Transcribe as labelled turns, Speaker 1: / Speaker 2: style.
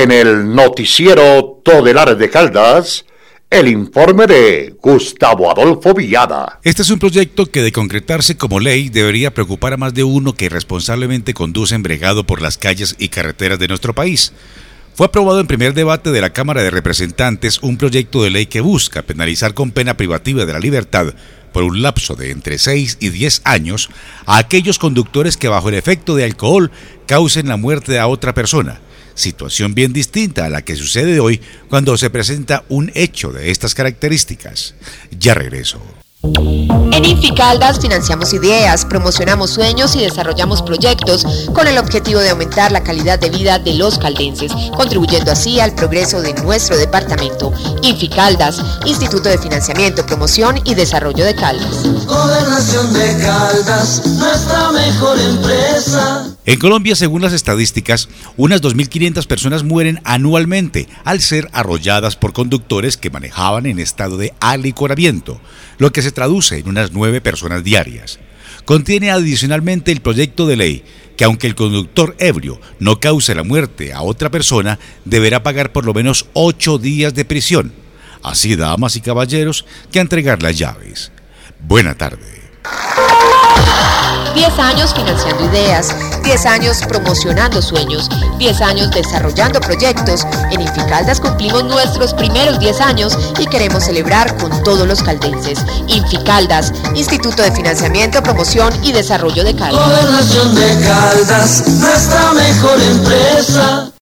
Speaker 1: En el noticiero Todelares de Caldas, el informe de Gustavo Adolfo Villada.
Speaker 2: Este es un proyecto que, de concretarse como ley, debería preocupar a más de uno que irresponsablemente conduce embregado por las calles y carreteras de nuestro país. Fue aprobado en primer debate de la Cámara de Representantes un proyecto de ley que busca penalizar con pena privativa de la libertad por un lapso de entre 6 y 10 años a aquellos conductores que bajo el efecto de alcohol causen la muerte a otra persona. Situación bien distinta a la que sucede hoy cuando se presenta un hecho de estas características. Ya regreso.
Speaker 3: En Inficaldas financiamos ideas, promocionamos sueños y desarrollamos proyectos con el objetivo de aumentar la calidad de vida de los caldenses, contribuyendo así al progreso de nuestro departamento. Inficaldas, Instituto de Financiamiento, Promoción y Desarrollo de Caldas.
Speaker 4: Gobernación de Caldas, nuestra mejor empresa.
Speaker 2: En Colombia, según las estadísticas, unas 2.500 personas mueren anualmente al ser arrolladas por conductores que manejaban en estado de alicoramiento, lo que se traduce en unas 9 personas diarias. Contiene adicionalmente el proyecto de ley que, aunque el conductor ebrio no cause la muerte a otra persona, deberá pagar por lo menos 8 días de prisión. Así, damas y caballeros, que a entregar las llaves. Buena tarde.
Speaker 3: 10 años financiando ideas, 10 años promocionando sueños, 10 años desarrollando proyectos. En Inficaldas cumplimos nuestros primeros 10 años y queremos celebrar con todos los caldenses. Inficaldas, Instituto de Financiamiento, Promoción y Desarrollo de Caldas.
Speaker 4: Gobernación de Caldas, nuestra mejor empresa.